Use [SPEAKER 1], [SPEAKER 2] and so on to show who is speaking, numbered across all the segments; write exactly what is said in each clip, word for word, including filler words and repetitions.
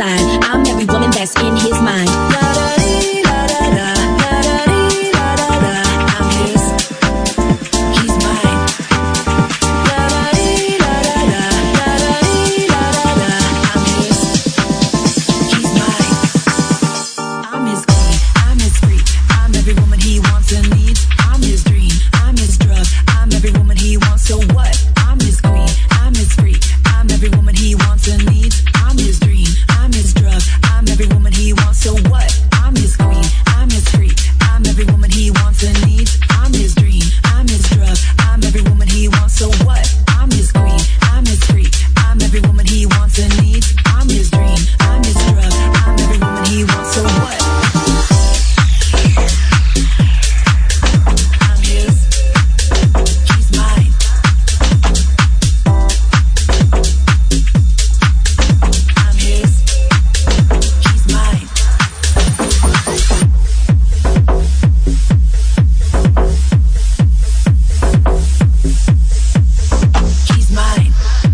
[SPEAKER 1] side. I'm every woman that's in his mind. La-da-dee-la-da-da, la-da-dee-la-da-da. I'm his, he's mine. La-da-dee-la-da-da, la-da-dee-la-da-da. I'm his, he's mine. I'm his queen, I'm his freak. I'm every woman he wants and needs. I'm his dream, I'm his drug. I'm every woman he wants, so what? I'm his queen, I'm his freak. I'm every woman he wants and needs. I'm his dream, I'm his drug. I'm every woman he wants, so what? I'm his queen, I'm his freak. I'm every woman he wants and needs. I'm his dream, I'm his drug. I'm every woman he wants, so what? I'm his queen, I'm his freak. I'm every woman he wants and needs. I'm his dream, I'm his drug. I'm every woman he wants, so what? I'm his, he's mine. I'm his, he's mine. He's mine.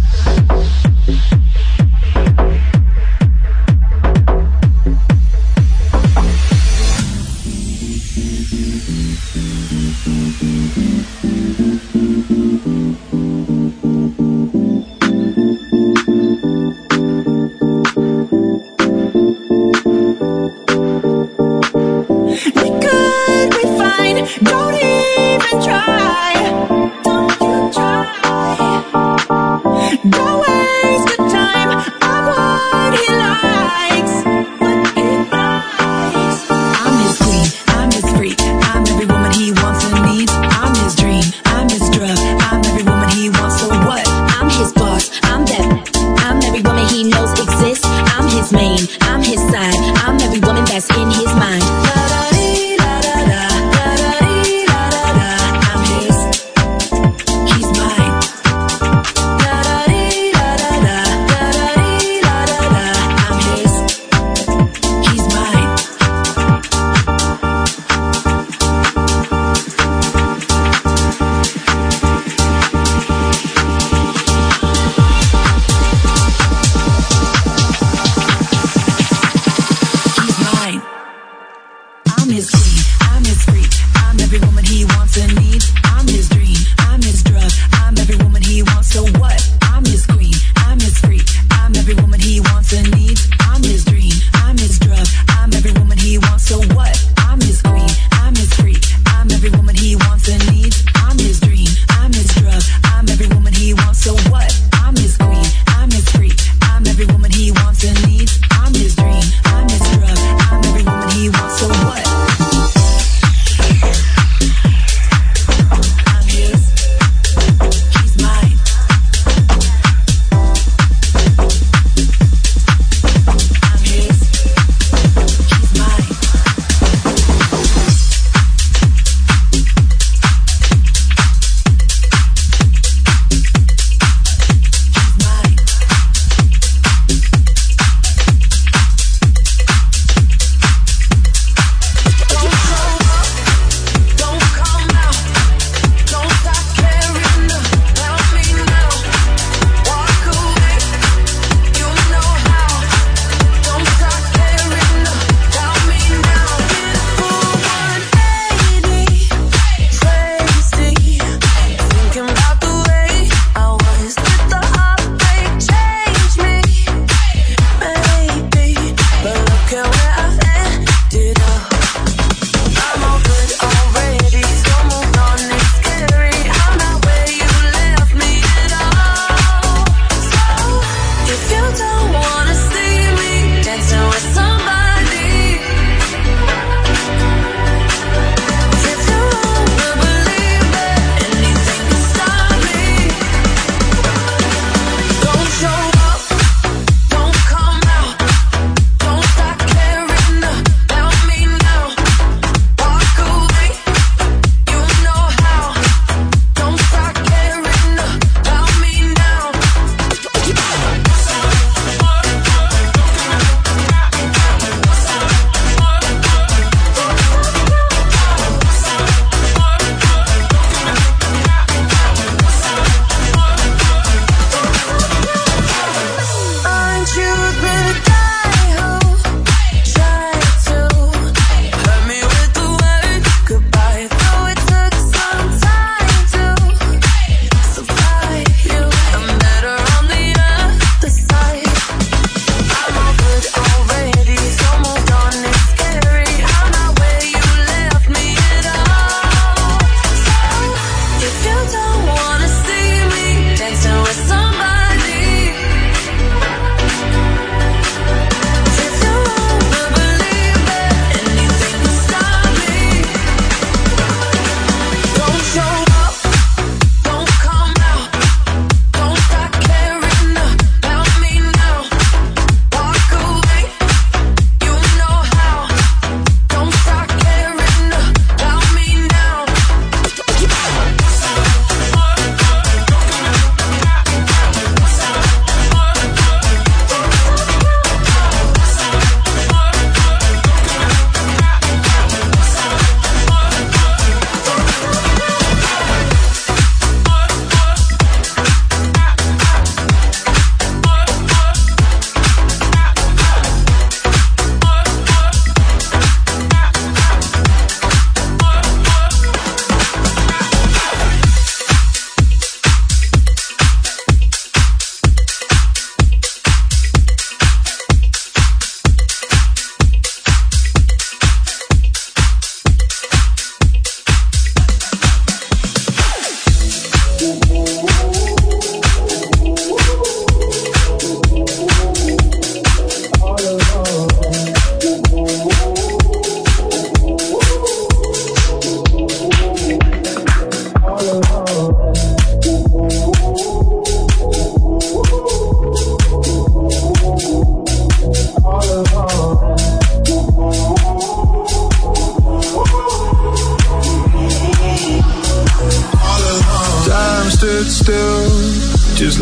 [SPEAKER 1] We could be fine. Don't even try. Don't you try. Don't waste the time on what he likes. What he likes. I'm his queen. I'm his freak. I'm every woman he wants and needs. I'm his dream. I'm his drug. I'm every woman he wants. So what? I'm his boss. I'm that. I'm every woman he knows exists. I'm his main. I'm his side. I'm every woman that's in his mind. La-da-dee-la-da-da, la-da-dee-la-da-da. I'm his, he's mine. La-da-dee-la-da-da, la-da-dee-la-da-da. I'm his, he's mine. He's mine.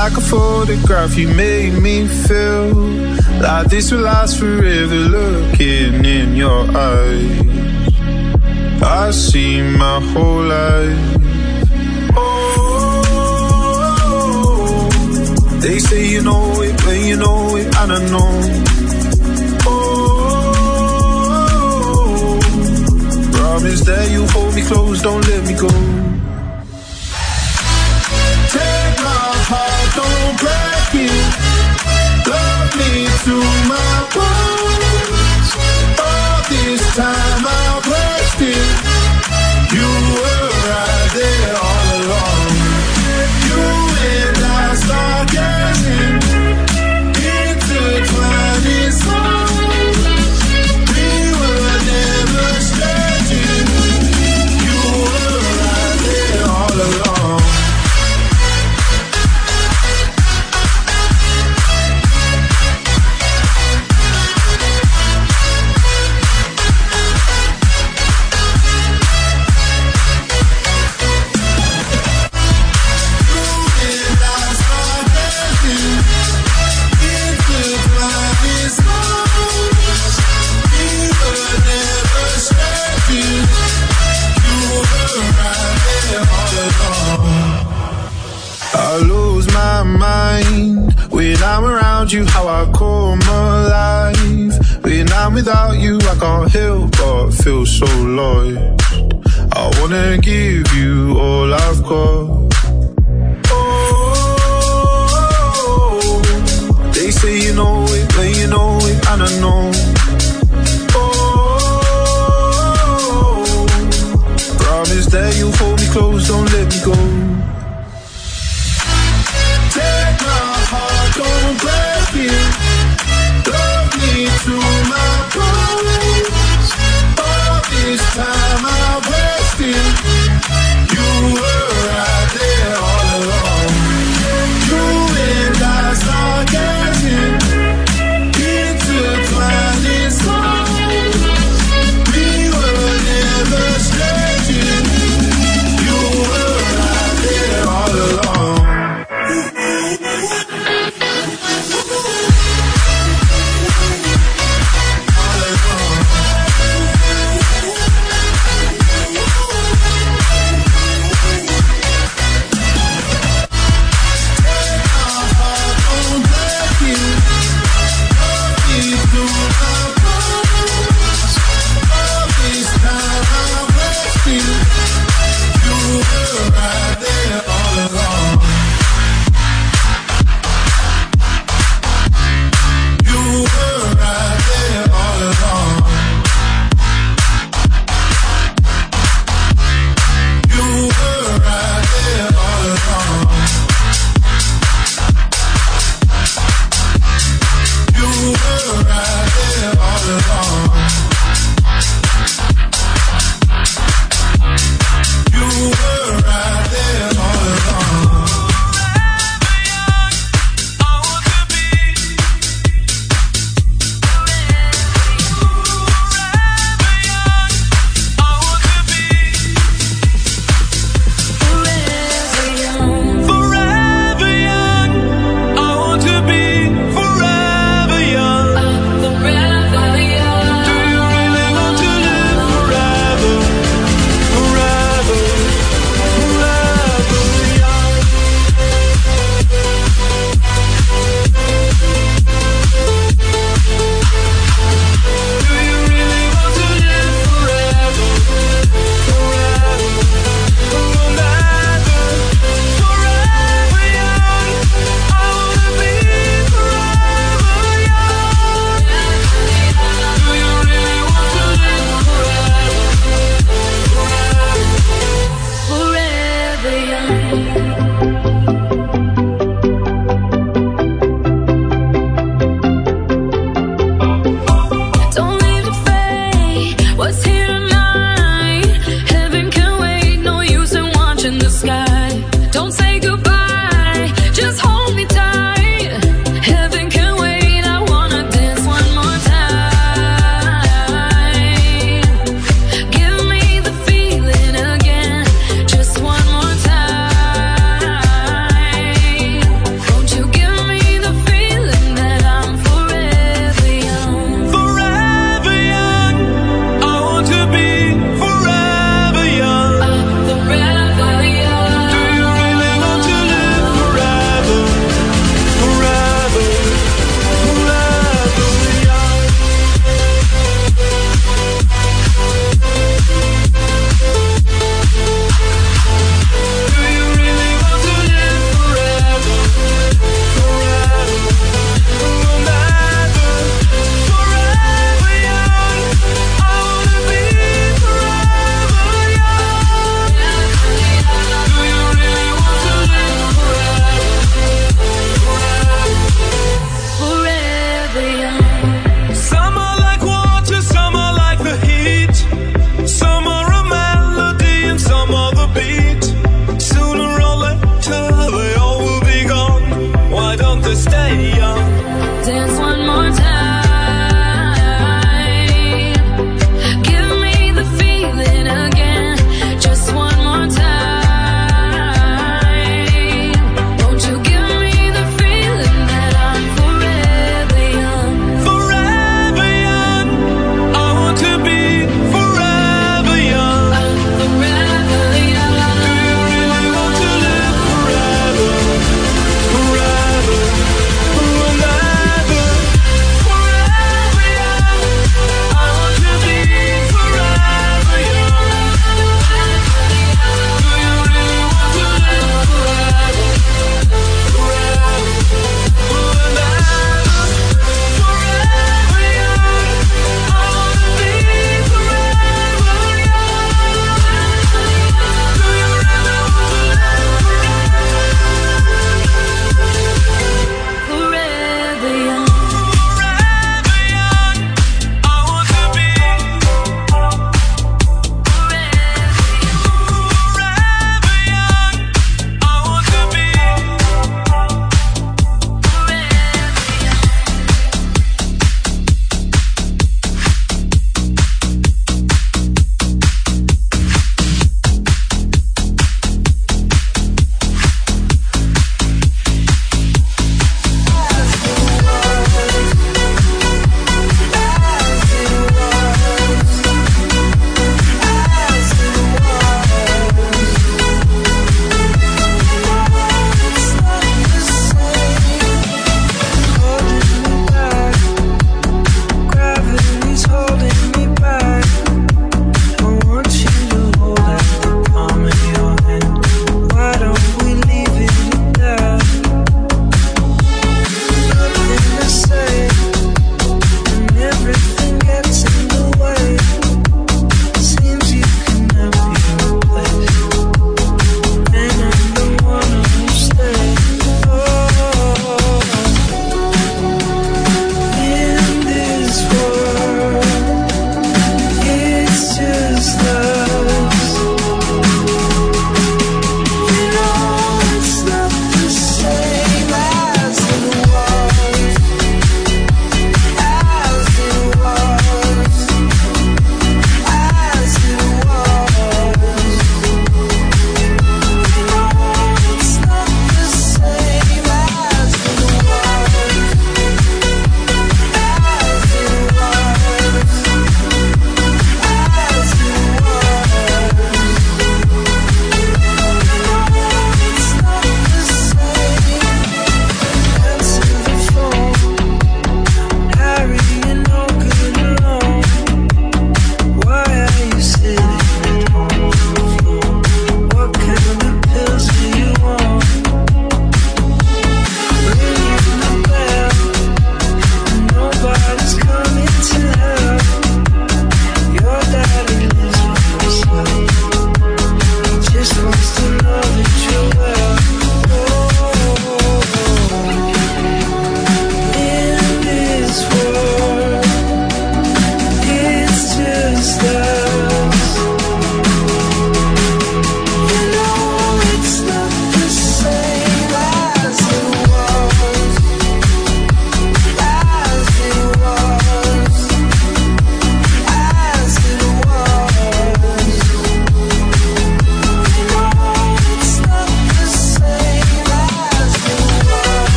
[SPEAKER 2] like a photograph, you made me feel like this will last forever. Looking in your eyes, I see my whole life. Oh, they say you know it when you know it, and I know. Oh, promise that you hold me close, don't let me go. Take my heart, don't break it. Love me to my bones. All this time I've wasted. You were right there all along. You and I start getting intertwined in songs. We were never strangers. You were right there all along. I lose my mind when I'm around you, how I come alive. When I'm without you, I can't help but feel so lost. I wanna give you all I've got. Oh, they say you know it when you know it, and I know. Oh, promise that you'll hold me close, don't let me go. Take my heart, don't break it. Love me to my bones. All this time I've wasted. You were right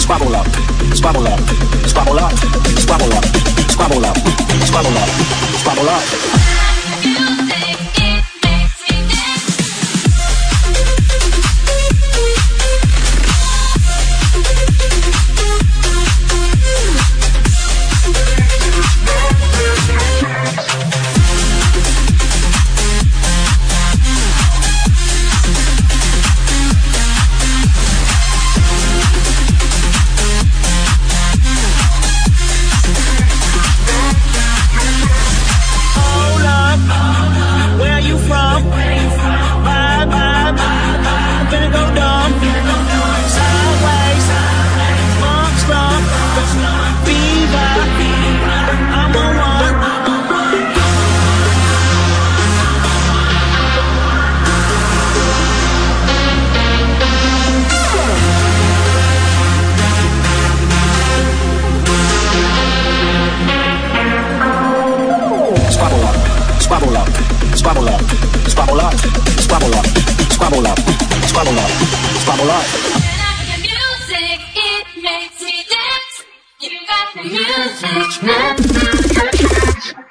[SPEAKER 3] squabble up, squabble up, squabble up, squabble up, squabble up, squabble up, squabble up. Squabble up, squabble up, squabble up, squabble up, squabble up, squabble up, squabble up.
[SPEAKER 1] The music, it makes me dance. You got the music.